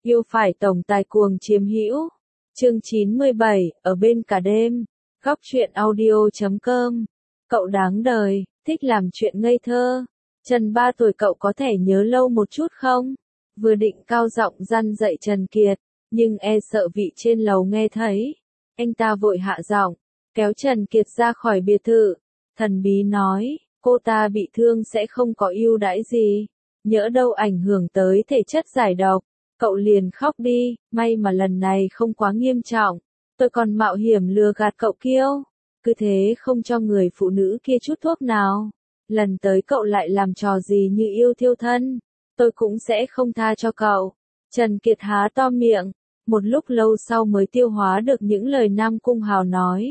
Yêu phải tổng tài cuồng chiếm hữu. Chương 97, ở bên cả đêm. Góc truyện audio.com. Cậu đáng đời, thích làm chuyện ngây thơ. Trần 3 tuổi cậu có thể nhớ lâu một chút không? Vừa định cao giọng răn dạy Trần Kiệt, nhưng e sợ vị trên lầu nghe thấy. Anh ta vội hạ giọng, kéo Trần Kiệt ra khỏi biệt thự. Thần bí nói, cô ta bị thương sẽ không có ưu đãi gì. Nhỡ đâu ảnh hưởng tới thể chất giải độc. Cậu liền khóc đi, may mà lần này không quá nghiêm trọng. Tôi còn mạo hiểm lừa gạt cậu kiêu. Cứ thế không cho người phụ nữ kia chút thuốc nào. Lần tới cậu lại làm trò gì như yêu thiêu thân. Tôi cũng sẽ không tha cho cậu. Trần Kiệt há to miệng. Một lúc lâu sau mới tiêu hóa được những lời Nam Cung Hào nói.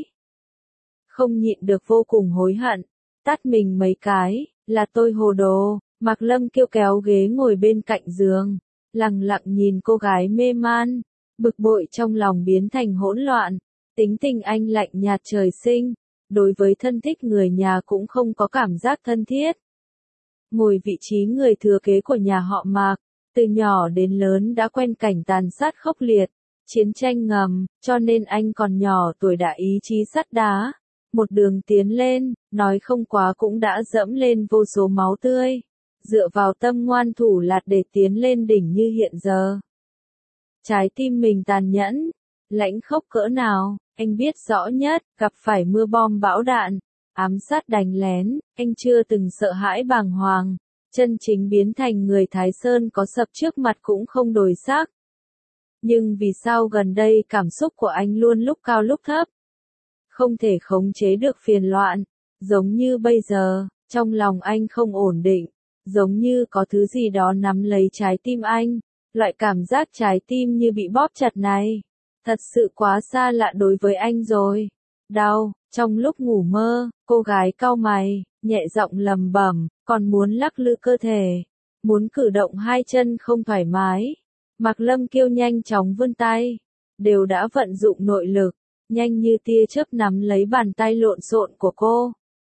Không nhịn được vô cùng hối hận. Tát mình mấy cái, là tôi hồ đồ. Mạc Lâm kêu kéo ghế ngồi bên cạnh giường. Lặng lặng nhìn cô gái mê man, bực bội trong lòng biến thành hỗn loạn, tính tình anh lạnh nhạt trời sinh, đối với thân thích người nhà cũng không có cảm giác thân thiết. Ngồi vị trí người thừa kế của nhà họ Mạc, từ nhỏ đến lớn đã quen cảnh tàn sát khốc liệt, chiến tranh ngầm, cho nên anh còn nhỏ tuổi đã ý chí sắt đá, một đường tiến lên, nói không quá cũng đã dẫm lên vô số máu tươi. Dựa vào tâm ngoan thủ lạt để tiến lên đỉnh như hiện giờ. Trái tim mình tàn nhẫn, lãnh khốc cỡ nào, anh biết rõ nhất, gặp phải mưa bom bão đạn, ám sát đánh lén, anh chưa từng sợ hãi bàng hoàng, chân chính biến thành người Thái Sơn có sập trước mặt cũng không đổi sắc. Nhưng vì sao gần đây cảm xúc của anh luôn lúc cao lúc thấp? Không thể khống chế được phiền loạn, giống như bây giờ, trong lòng anh không ổn định. Giống như có thứ gì đó nắm lấy trái tim anh, loại cảm giác trái tim như bị bóp chặt này. Thật sự quá xa lạ đối với anh rồi. Đau, trong lúc ngủ mơ, cô gái cau mày, nhẹ giọng lầm bẩm, còn muốn lắc lư cơ thể, muốn cử động hai chân không thoải mái. Mạc Lâm kêu nhanh chóng vươn tay, đều đã vận dụng nội lực, nhanh như tia chớp nắm lấy bàn tay lộn xộn của cô.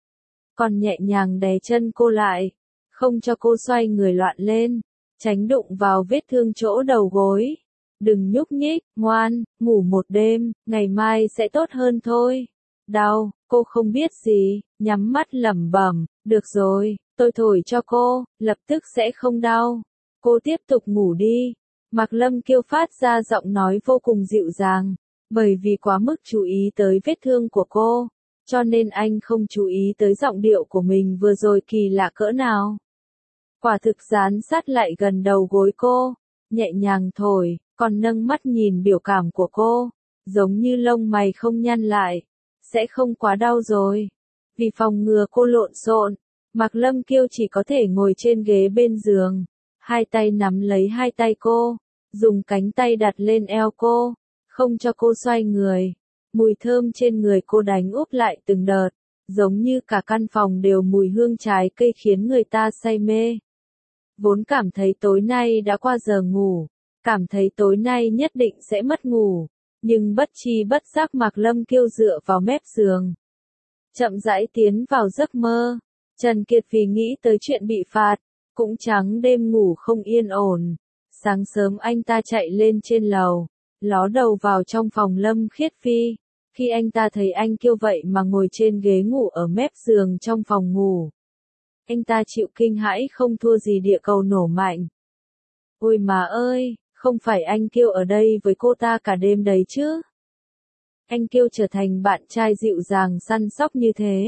Còn nhẹ nhàng đè chân cô lại. Không cho cô xoay người loạn lên, tránh đụng vào vết thương chỗ đầu gối. Đừng nhúc nhích, ngoan, ngủ một đêm, ngày mai sẽ tốt hơn thôi. Đau, cô không biết gì, nhắm mắt lẩm bẩm, được rồi, tôi thổi cho cô, lập tức sẽ không đau. Cô tiếp tục ngủ đi. Mạc Lâm kêu phát ra giọng nói vô cùng dịu dàng, bởi vì quá mức chú ý tới vết thương của cô, cho nên anh không chú ý tới giọng điệu của mình vừa rồi kỳ lạ cỡ nào. Quả thực dán sát lại gần đầu gối cô, nhẹ nhàng thổi, còn nâng mắt nhìn biểu cảm của cô, giống như lông mày không nhăn lại, sẽ không quá đau rồi. Vì phòng ngừa cô lộn xộn, Mạc Lâm Kiêu chỉ có thể ngồi trên ghế bên giường, hai tay nắm lấy hai tay cô, dùng cánh tay đặt lên eo cô, không cho cô xoay người. Mùi thơm trên người cô đánh úp lại từng đợt, giống như cả căn phòng đều mùi hương trái cây khiến người ta say mê. Vốn cảm thấy tối nay đã qua giờ ngủ, cảm thấy tối nay nhất định sẽ mất ngủ, nhưng bất chi bất giác Mạc Lâm Kiêu dựa vào mép giường. Chậm rãi tiến vào giấc mơ, Trần Kiệt vì nghĩ tới chuyện bị phạt, cũng trắng đêm ngủ không yên ổn. Sáng sớm anh ta chạy lên trên lầu, ló đầu vào trong phòng Lâm Khiết Phi. Khi anh ta thấy anh Kiêu vậy mà ngồi trên ghế ngủ ở mép giường trong phòng ngủ. Anh ta chịu kinh hãi không thua gì địa cầu nổ mạnh. Ôi mà ơi, không phải anh Kiêu ở đây với cô ta cả đêm đấy chứ? Anh Kiêu trở thành bạn trai dịu dàng săn sóc như thế.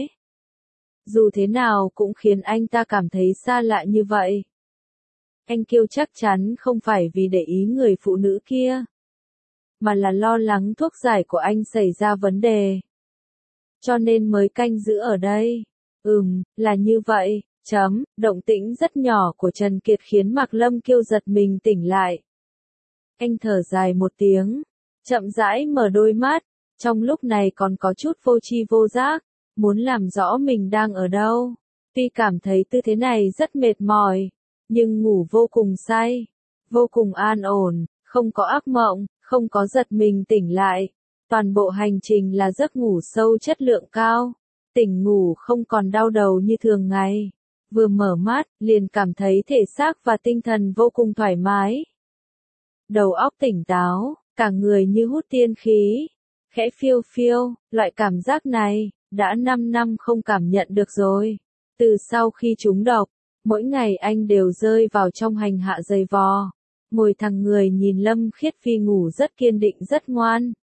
Dù thế nào cũng khiến anh ta cảm thấy xa lạ như vậy. Anh Kiêu chắc chắn không phải vì để ý người phụ nữ kia, mà là lo lắng thuốc giải của anh xảy ra vấn đề. Cho nên mới canh giữ ở đây. Là như vậy. Động tĩnh rất nhỏ của Trần Kiệt khiến Mạc Lâm Kiêu giật mình tỉnh lại. Anh thở dài một tiếng, chậm rãi mở đôi mắt, trong lúc này còn có chút vô tri vô giác, muốn làm rõ mình đang ở đâu. Tuy cảm thấy tư thế này rất mệt mỏi, nhưng ngủ vô cùng say, vô cùng an ổn, không có ác mộng, không có giật mình tỉnh lại. Toàn bộ hành trình là giấc ngủ sâu chất lượng cao, tỉnh ngủ không còn đau đầu như thường ngày. Vừa mở mắt, liền cảm thấy thể xác và tinh thần vô cùng thoải mái. đầu óc tỉnh táo, cả người như hút tiên khí, khẽ phiêu phiêu, loại cảm giác này, đã 5 năm không cảm nhận được rồi. Từ sau khi trúng độc, mỗi ngày anh đều rơi vào trong hành hạ dày vò. Ngồi thẳng người nhìn Lâm Khiết Phi ngủ rất kiên định rất ngoan.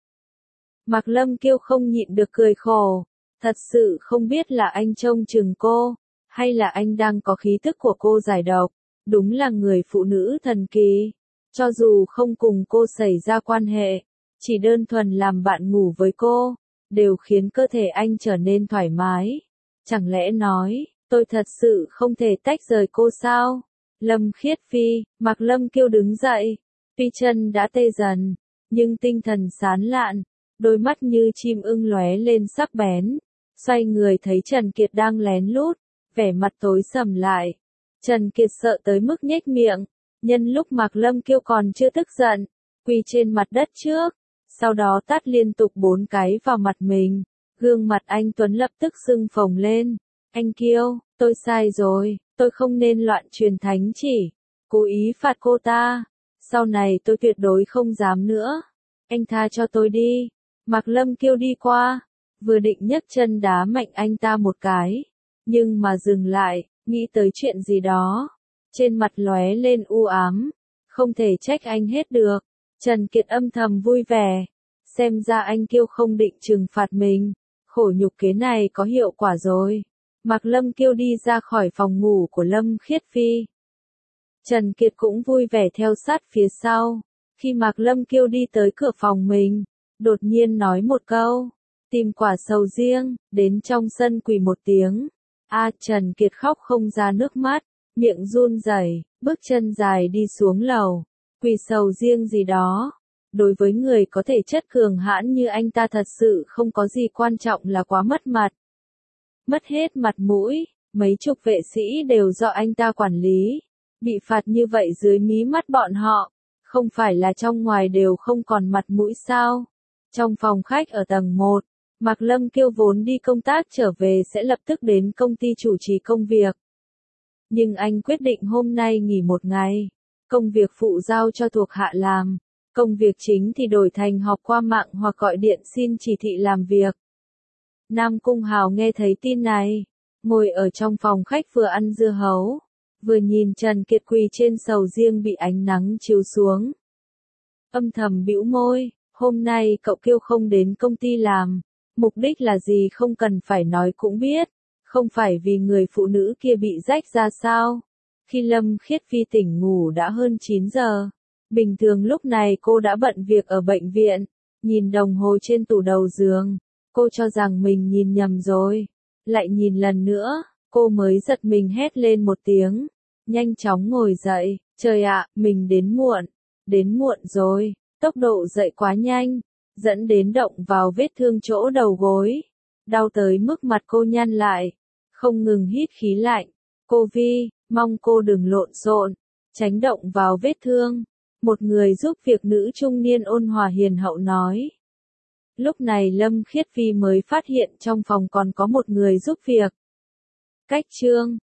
Mạc Lâm Kiêu không nhịn được cười khổ, thật sự không biết là anh trông chừng cô, hay là anh đang có khí tức của cô giải độc, đúng là người phụ nữ thần kỳ. Cho dù không cùng cô xảy ra quan hệ, chỉ đơn thuần làm bạn ngủ với cô, đều khiến cơ thể anh trở nên thoải mái. Chẳng lẽ nói, tôi thật sự không thể tách rời cô sao? Lâm Khiết Phi, Mạc Lâm Kiêu đứng dậy, tuy chân đã tê dần, nhưng tinh thần sán lạn, đôi mắt như chim ưng lóe lên sắc bén. Xoay người thấy Trần Kiệt đang lén lút, vẻ mặt tối sầm lại. Trần Kiệt sợ tới mức nhếch miệng, nhân lúc Mạc Lâm Kiêu còn chưa tức giận, quỳ trên mặt đất trước, sau đó tát liên tục 4 cái vào mặt mình. Gương mặt anh Tuấn lập tức sưng phồng lên. Anh Kiêu, tôi sai rồi, tôi không nên loạn truyền thánh chỉ, cố ý phạt cô ta. Sau này tôi tuyệt đối không dám nữa. Anh tha cho tôi đi. Mạc Lâm Kiêu đi qua, vừa định nhấc chân đá mạnh anh ta một cái, nhưng mà dừng lại, nghĩ tới chuyện gì đó. Trên mặt lóe lên u ám, không thể trách anh hết được. Trần Kiệt âm thầm vui vẻ, xem ra anh Kiêu không định trừng phạt mình, khổ nhục kế này có hiệu quả rồi. Mạc Lâm Kiêu đi ra khỏi phòng ngủ của Lâm Khiết Phi. Trần Kiệt cũng vui vẻ theo sát phía sau. Khi Mạc Lâm Kiêu đi tới cửa phòng mình, đột nhiên nói một câu, tìm quả sầu riêng, đến trong sân quỳ một tiếng. Trần Kiệt khóc không ra nước mắt, miệng run rẩy, bước chân dài đi xuống lầu. Quỳ sầu riêng gì đó, đối với người có thể chất cường hãn như anh ta thật sự không có gì quan trọng là quá mất mặt. Mất hết mặt mũi, mấy chục vệ sĩ đều do anh ta quản lý. Bị phạt như vậy dưới mí mắt bọn họ, không phải là trong ngoài đều không còn mặt mũi sao? Trong phòng khách ở tầng 1, Mạc Lâm Kiêu vốn đi công tác trở về sẽ lập tức đến công ty chủ trì công việc. Nhưng anh quyết định hôm nay nghỉ một ngày, công việc phụ giao cho thuộc hạ làm, công việc chính thì đổi thành họp qua mạng hoặc gọi điện xin chỉ thị làm việc. Nam Cung Hào nghe thấy tin này, ngồi ở trong phòng khách vừa ăn dưa hấu, vừa nhìn Trần Kiệt quỳ trên sầu riêng bị ánh nắng chiếu xuống. Âm thầm bĩu môi, hôm nay cậu Kiêu không đến công ty làm, mục đích là gì không cần phải nói cũng biết, không phải vì người phụ nữ kia bị rách ra sao. Khi Lâm Khiết Phi tỉnh ngủ đã hơn 9 giờ, bình thường lúc này cô đã bận việc ở bệnh viện, nhìn đồng hồ trên tủ đầu giường, cô cho rằng mình nhìn nhầm rồi, lại nhìn lần nữa, cô mới giật mình hét lên một tiếng, nhanh chóng ngồi dậy, trời ạ, mình đến muộn rồi, tốc độ dậy quá nhanh, dẫn đến động vào vết thương chỗ đầu gối, đau tới mức mặt cô nhăn lại, không ngừng hít khí lạnh. Cô Vi, mong cô đừng lộn xộn, tránh động vào vết thương. Một người giúp việc nữ trung niên ôn hòa hiền hậu nói. Lúc này Lâm Khiết Phi mới phát hiện trong phòng còn có một người giúp việc. Cách chương